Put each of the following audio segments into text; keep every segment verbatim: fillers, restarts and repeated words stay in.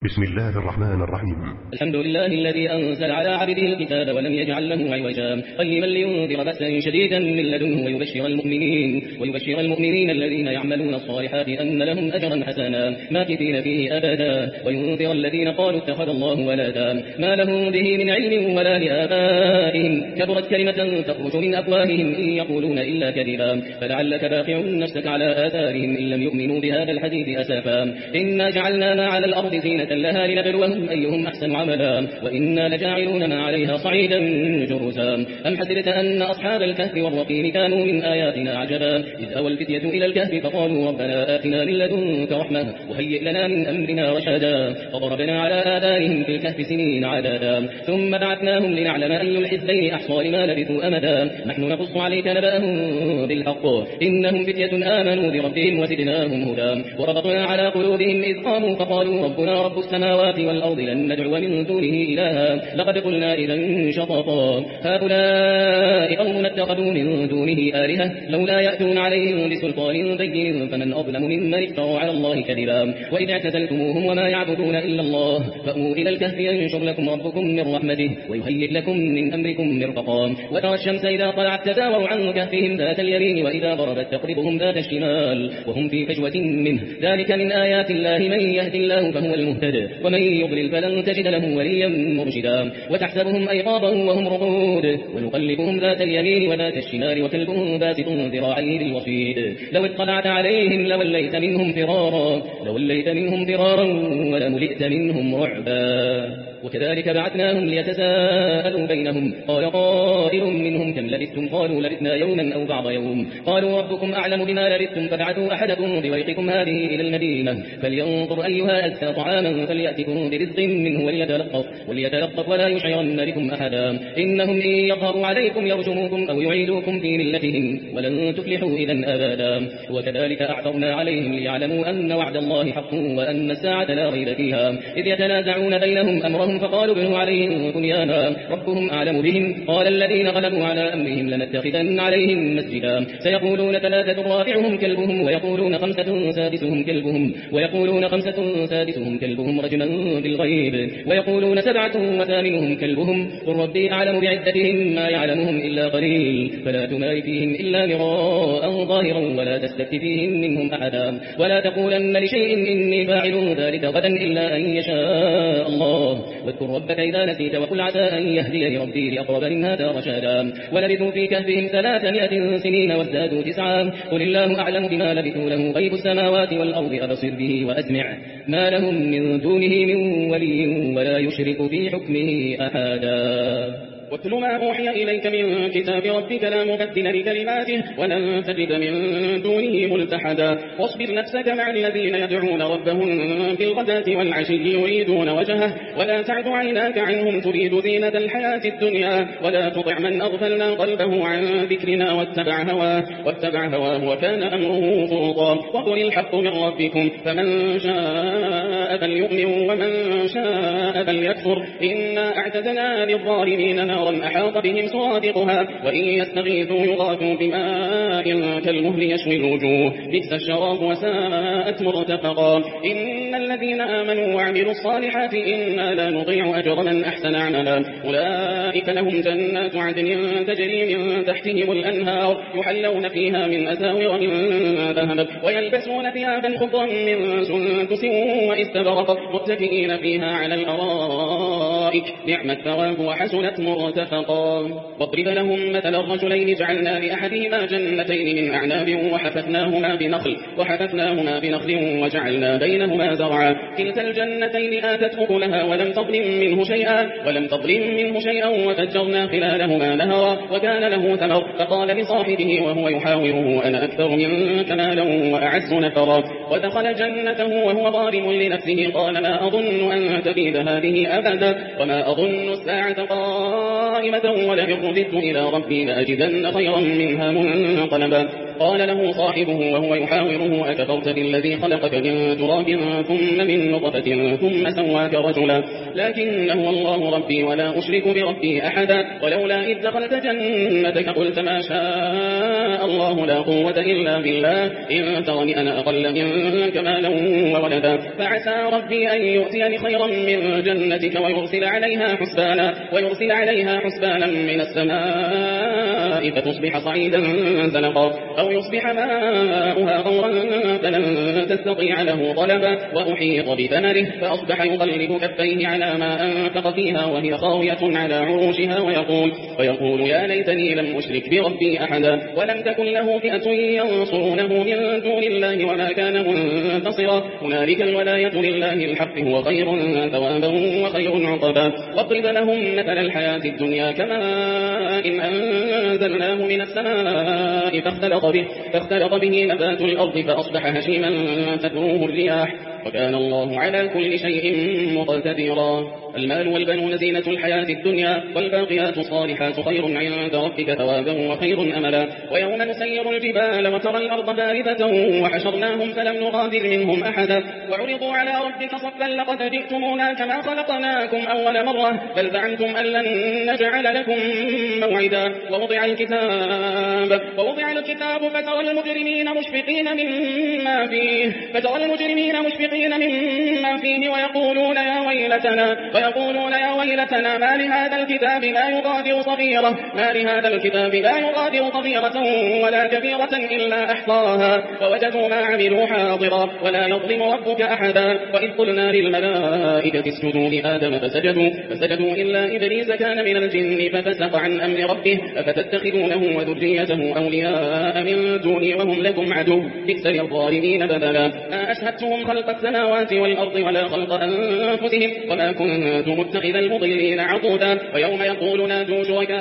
بسم الله الرحمن الرحيم. الحمد لله الذي أنزل على عبده الكتاب ولم يجعل له عوجا قيما لينذر بأسا شديدا من لدنه ويبشر المؤمنين ويبشر المؤمنين الذين يعملون الصالحات أن لهم أجرا حسنا ماكثين فيه أبدا وينذر الذين قالوا اتخذ الله ولدا ما لهم به من علم ولا لآبائهم كبرت كلمة تخرج من أفواههم إن يقولون إلا كذبا فلعلك باقع نفسك على آثارهم إن لم يؤمنوا بهذا الحديث أسفا إنا جعلنا ما على الأرض زينة لها لنبلوهم أيهم أحسن عملا وإنا لجاعلون ما عليها صعيدا جرزا أم حسبت أن أصحاب الكهف والرقيم كانوا من آياتنا عجبا إذ أوى الفتية إلى الكهف فقالوا ربنا آتنا من لدنك رحمة وهيئ لنا من أمرنا رشدا فضربنا على آذانهم في الكهف سنين عددا ثم بعثناهم لنعلم أي الحزبين أحصى لما لبثوا أمدا نحن نقص عليك نبأهم بالحق إنهم فتية آمنوا بربهم وزدناهم هدى وربطنا على قلوبهم إذ قاموا فقالوا ربنا رب السماوات والأرض لن ندعو من دونه إلها لقد قلنا إذا شططا هؤلاء قوم اتخذوا من دونه آلهة لولا يأتون عليهم بسلطان بين فمن أظلم ممن افترى على الله كذبا وإذ اعتزلتموهم وما يعبدون إلا الله فأووا إلى الكهف ينشر لكم ربكم من رحمته ويهيئ لكم من أمركم مرفقا وترى الشمس إذا طلعت تزاور عن كهفهم ذات اليمين وإذا غربت تقرضهم ذات الشمال وهم في فجوة منه ذلك من آيات الله من يهدي الله فهو المهتد ومن يضلل فلن تجد له وليا مرشدا وتحسبهم أيقاظا وهم رقود ونقلبهم ذات اليمين وذات الشمال وكلبهم باسط ذراعيه بالوصيد لو اطلعت عليهم لوليت منهم فرارا لوليت منهم فرارا ولملئت منهم رعبا وكذلك بعثناهم ليتساءلوا بينهم قال قائل منهم كم لبثتم قالوا لبثنا يوما أو بعض يوم قالوا ربكم أعلم بما لبثتم فابعثوا أحدكم بورقكم هذه إلى المدينة فلينظر أيها أزكى طعاما فليأتكم برزق منه وليتلقف وليتلقف ولا يشعرن بكم أحدا إنهم إن يظهروا عليكم يرجموكم أو يعيدوكم في ملتهم ولن تفلحوا إذا أبدا وكذلك أعثرنا عليهم ليعلموا أن وعد الله حق وأن الساعة لا ريب فيها إذ يتنازعون بينهم أمرهم فقالوا ابنوا عليهم بنيانا ربهم أعلم بهم قال الذين غلبوا على أمرهم لنتخذن عليهم مسجدا سيقولون ثلاثة رابعهم كلبهم ويقولون خمسة سادسهم كلبهم ويقولون خمسة سادسهم كلبهم رجما بالغيب ويقولون سبعة وثامنهم كلبهم قل ربي أعلم بعدتهم ما يعلمهم إلا قليل فلا تمار فيهم إلا مراء ظاهرا ولا تستفت فيهم منهم أحدا ولا تقولن لشيء إني فاعل ذلك غدا إلا أن يشاء الله واذكر ربك إذا نسيت وقل عسى أن يهدي ربي لأقرب من هذا رشادا ولبثوا في كهفهم ثلاثمائة سنين وازدادوا تسعا قل الله أعلم بما لبثوا له غيب السماوات والأرض أبصر به وأسمع ما لهم من دونه من ولي ولا يشرك في حكمه أحدا واتل ما أوحي إليك من كتاب ربك لا مبدل لكلماته ولن تجد من دونه ملتحدا واصبر نفسك مع الذين يدعون ربهم بالغداة والعشي يريدون وجهه ولا تعد عيناك عنهم تريد زينة الحياة الدنيا ولا تطع من أغفلنا قلبه عن ذكرنا واتبع هواه واتبع هواه وكان أمره فرطا وقل الحق من ربكم فمن شاء فليؤمن ومن شاء فليكفر إنا أعتدنا للظالمين نارا أحاط بهم سرادقها وإن يستغيثوا يغاثوا بماء كالمهل يشوي الوجوه بئس الشراب وساءت مرتفقا إن الذين آمنوا وعملوا الصالحات إنا لا نضيع أجر من أحسن عملا أولئك لهم جنات عدن تجري من تحتهم الأنهار يحلون فيها من أساور من ذهب ويلبسون ثيابا خضرا من سندس واستبرق متكئين فيها على الأرائك نعم الثواب وحسنت مرتفقا واضرب لهم مثل الرجلين جعلنا لأحدهما جنتين من أعناب وحففناهما بنخل وحففناهما بنخل وجعلنا بينهما زرعا كلتا الجنتين آتت أكلها ولم تظلم منه شيئا ولم تظلم منه شيئا وفجرنا خلالهما نهرا وكان له ثمر فقال لصاحبه وهو يحاوره أنا أكثر منك مالا وأعز نفرا ودخل جنته وهو ظالم لنفسه قال ما أظن أن تبيد هذه أبدا وما أظن الساعة قائمة ولئن رددت إلى ربي لأجدن خيرا منها منقلبا قال له صاحبه وهو يحاوره أكفرت بالذي خلقك من تراب ثم من نطفة ثم سواك رجلا لكن هو الله ربي ولا أشرك بربي أحدا ولولا إذ دخلت جنتك قلت ما شاء الله لا قوة إلا بالله إن ترني أنا أقل منك مالا وولدا فعسى ربي أن يؤتيني خيرا من جنتك ويرسل عليها حسبانا ويرسل عليها حسبانا من السماء فتصبح صعيدا زلقا أو يصبح ماؤها غورا فلن تستطيع له طلبا وأحيط بثمره فأصبح يقلب كفيه على ما أنفق فيها وهي خاوية على عروشها ويقول, ويقول يا ليتني لم أشرك بربي أحدا ولم تكن له فئة ينصرونه من دون الله وما كان منتصرا هنالك الولاية لله الحق هو خير ثوابا وخير عقبا واضرب لهم مثل الحياة الدنيا كماء إن أنزلناه من السماء فاختلط به, فاختلط به نبات الأرض فأصبح هشيما تذروه الرياح وكان الله على كل شيء مقتدرا المال والبنون زينة الحياة الدنيا والباقيات الصالحات خير عند ربك ثوابا وخير أملا ويوم نسير الجبال وترى الأرض باردة وحشرناهم فلم نغادر منهم أحدا وعرضوا على ربك صفا لقد جئتمونا كما خلقناكم أول مرة بل زعمتم أن لن نجعل لكم موعدا ووضع الكتاب ووضع الكتاب فترى المجرمين مشفقين مما فيه فترى المجرمين مشفقين مما فيه ويقولون يا ويلتنا ويقولون يا ويلتنا ما لهذا الكتاب لا يغادر صغيرة ما لهذا الكتاب لا يغادر صغيرة ولا كبيرة إلا أحصاها ووجدوا ما عملوا حاضرا ولا يظلم ربك أحدا وإذ قلنا للملائكة اسجدوا لآدم فسجدوا فسجدوا إلا إبليس كان من الجن ففسق عن أمر ربه أفتتخذونه وذريته أولياء من دوني وهم لكم عدو بئس للظالمين بدلا ما أشهدتهم خلق السماوات والأرض ولا خلق أنفسهم وما كنت متخذ المضلين عضودا ويوم يقول نادوا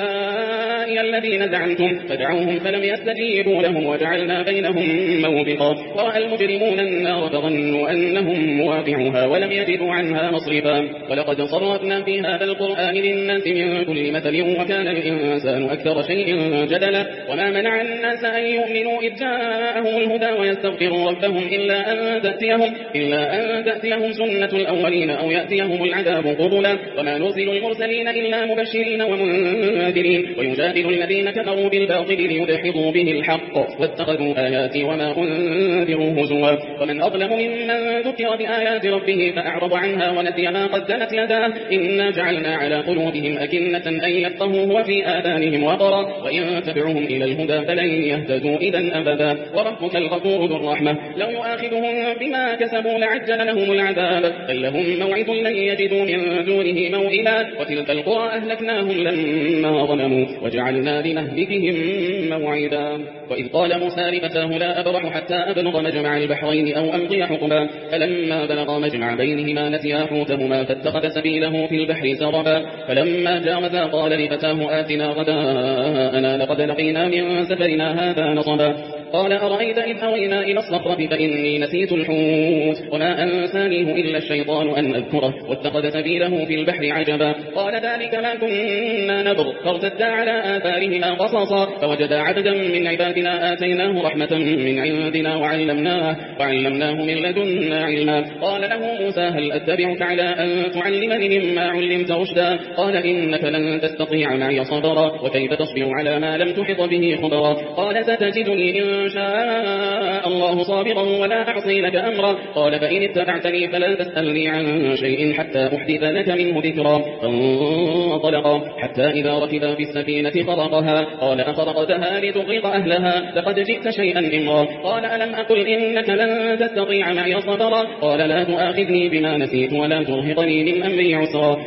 شركائي الذين زعمتم فدعوهم فلم يستجيبوا لهم وجعلنا بينهم موبقا ورأى المجرمون النار فظنوا أنهم مواقعها ولم يجدوا عنها مصرفا ولقد صرفنا في هذا القرآن للناس من كل مثل وكان الإنسان أكثر شيء جدلا وما منع الناس أن يؤمنوا إذ جاءهم الهدى ويستغفروا ربهم إلا أن تأتيهم, إلا أن تأتيهم سنة الأولين أو يأتيهم العذاب قبلا وما نرسل المرسلين إلا مبشرين ومنذرين ويجادل الذين كفروا بالباطل ليدحضوا به الحق واتخذوا آياتي وما أنذروا هزوا ومن أظلم ممن ذكر بآيات ربه فأعرض عنها ونسي ما قدمت يداه إنا جعلنا على قلوبهم أكنة أن يفقهوا وفي آذانهم وقرا وإن تدعوهم إلى الهدى فلن يهتدوا إذا أبدا وربك الغفور ذو الرحمة لو يؤاخذهم بما كسبوا لعجل لهم العذاب بل لهم موعد لن يجدوا من دونه موئلا وتلك القرى أهلكناهم لما ظلموا وجعلنا لمهلكهم موعدا وإذ قال موسى لفتاه لا أبرح حتى أبلغ مجمع البحرين أو أمضي حقبا فلما بلغ مجمع بينهما نسيا حوتهما فاتخذ سبيله في البحر سربا فلما جاوزا قال لفتاه آتنا غداءنا لقد لقينا من سفرنا هذا نصبا قال أرأيت إذ أوينا إلى الصخرة فإني نسيت الحوت وما أنسانيه إلا الشيطان أن أذكره واتخذ سبيله في البحر عجبا قال ذلك ما كنا نبغ فارتدا على آثارهما قصصا فوجدا عبدا من عبادنا آتيناه رحمة من عندنا وعلمناه, وعلمناه من لدنا علما قال له موسى هل أتبعك على أن تعلمني مما علمت رشدا قال إنك لن تستطيع معي صبرا وكيف تصبر على ما لم تحط به خبرا قال ستجدني إن شاء الله صابرا ولا أعصي لك أمرا قال فإن اتبعتني فلا تسألني عن شيء حتى أحدث لك منه ذكرا فانطلقا حتى إذا ركبا في السفينة خرقها قال أخرقتها لتغرق أهلها لقد جئت شيئا إمرا قال ألم أقل إنك لن تستطيع معي صبرا قال لا تؤاخذني بما نسيت ولا ترهقني من أمري عسرا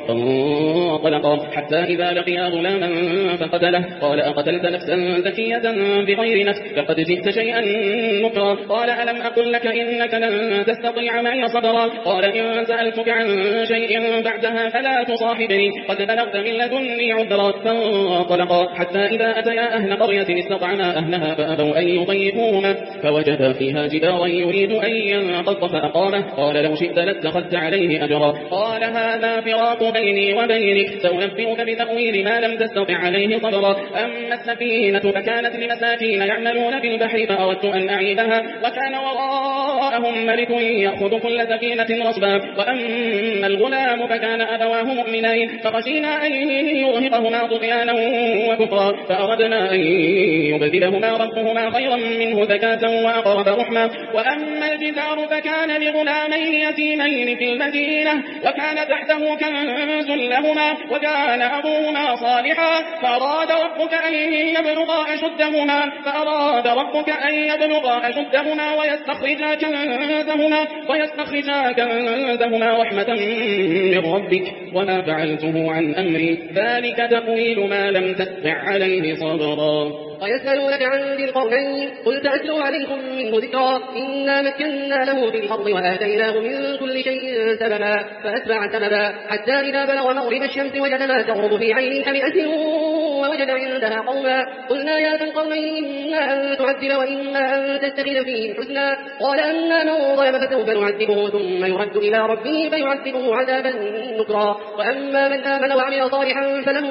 فانطلقا حتى إذا لقيا غلاما فقتله قال أقتلت نفسا زكية بغير نفس لقد جئت شيئا نكرا قال ألم أقل لك إنك لن تستطيع معي صبرا قال إن سألتك عن شيء بعدها فلا تصاحبني قد بلغت من لدني عذرا فانطلقا حتى إذا أتيا أهل قرية استطعما أهلها فأبوا أن يضيفوهما فوجدا فيها جدارا يريد أن ينقض فأقامه قال لو شئت لاتخذت عليه أجرا قال هذا فراق بيني وبينك سأنبئك بتأويل ما لم تستطع عليه صبرا أما السفينة فكانت لمساكين يعملون في البحر البحر فأردت أن أعيبها وكان وراءهم ملك يأخذ كل سفينة غصبا وأما الغلام فكان أبواه مؤمنين فخشينا أن يرهقهما طغيانا وكفرا فأردنا أن يبدلهما ربهما خيرا منه زكاة وأقرب رحما وأما الجدار فكان لغلامين يتيمين في المدينة وكان تحته كنز لهما وكان أبوهما صالحا فأراد ربك أن يبلغا أشدهما فأراد ربك أن يبلغا أشدهما ويستخرجا كنزهما ويستخرجا كنزهما رحمة من ربك وما فعلته عن أمري ذلك تأويل ما لم تستطع عليه صبرا ويسألونك عن ذي القرنين قل سأتلو عليكم منه ذكرا إنا مكنا له في الأرض وآتيناه من كل شيء سببا فأتبع سببا حتى إذا بلغ مغرب الشمس وجدها تغرب في عين حمئة ووجد عندها قوما قلنا يا ذا القرنين إما أن تعذب وإما أن تتخذ فيهم حسنا قال أما من ظلم فسوف نعذبه ثم يرد إلى ربه فيعذبه عذابا نكرا وأما من آمن وعمل صالحا فله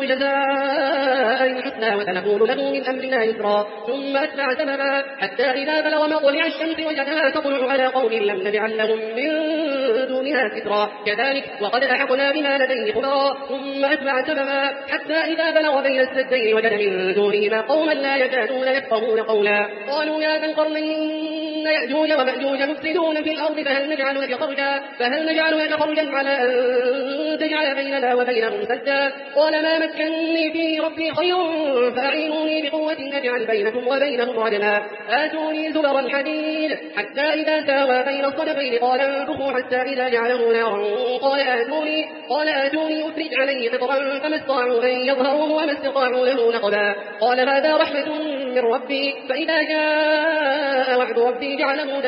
جزاء الحسنى وسنقول له من أمرنا يسرا ثم أتبع سببا حتى إذا بلغ مطلع الشمس وجدها تطلع على قوم لم نجعل لهم من دونها سترا كذلك وقد أحقنا بما لديه خبرا ثم أتبع سببا حتى إذا بلغ بين السدين وجد من دونهما قوما لا يكادون يفقهون قولا قالوا يا ذا القرنين يأجوج ومأجوج مفسدون في الأرض فهل نجعل لك خرجا فهل نجعل لك خرجا على أن تجعل بيننا وبينهم سدا قال ما مكنني فيه ربي خير فأعينوني بقوة أجعل بينكم وبينهم ردما آتوني زبر الحديد حتى إذا ساوى بين الصدفين قال انفخوا حتى إذا جعله نارا قال آتوني قال آتوني أفرج عليه قطرا فما استطاعوا أن يظهروه وما استطاعوا له نقبا قال هذا رحمة من ربي فإذا جاء وعد ربي جعله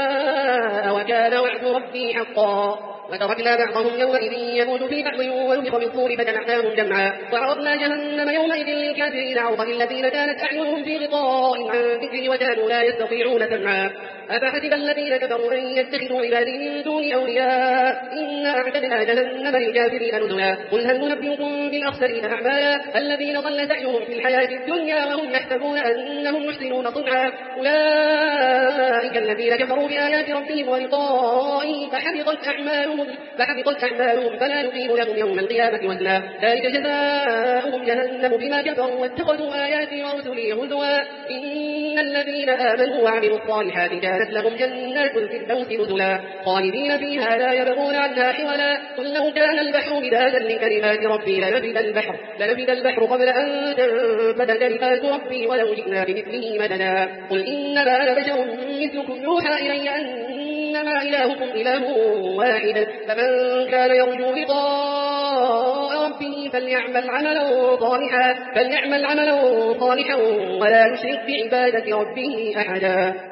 دكاء وكان وعد ربي حقا وتركنا بعضهم يومئذ يموت في بعض ونفخ بالصور فجمعناهم جمعا وعرضنا جهنم يومئذ للكافرين عرضا الذين كانت أعينهم في غطاء عن ذكري وكانوا لا يستطيعون سمعا أفحسب الذين كفروا أن يتخذوا عبادي من دون أولياء إنا أعتدنا جهنم للكافرين نزلا قل هل ننبئكم بالأخسرين أعمالا الذين ضل سعيهم في الحياة الدنيا وهم يحسبون أنهم محسنون صنعا أولئك الذين كفروا بآيات ربهم ولقائه فحبطت أعمالهم فحبطت أعمالهم فلا نقيم لهم يوم القيامة وزنا ذلك جزاؤهم جهنم بما كفروا واتخذوا آياتي ورسلي هزوا إن الذين آمنوا وعملوا الصالحات كانت لهم جنات الفردوس نزلا خالدين فيها لا يبغون عنها حولا قل لو كان البحر مدادا لكلمات ربي لنفد البحر لنفد البحر قبل أن تنفد كلمات ربي ولو جئنا بمثله مددا قل إنما أنا بشر مثلكم يوحى إلي أنما إلهكم إله واحد فمن كان يرجو لقاء ربه فليعمل عملا صالحا فليعمل عملا صالحا ولا يشرك بعبادة ربه أحدا.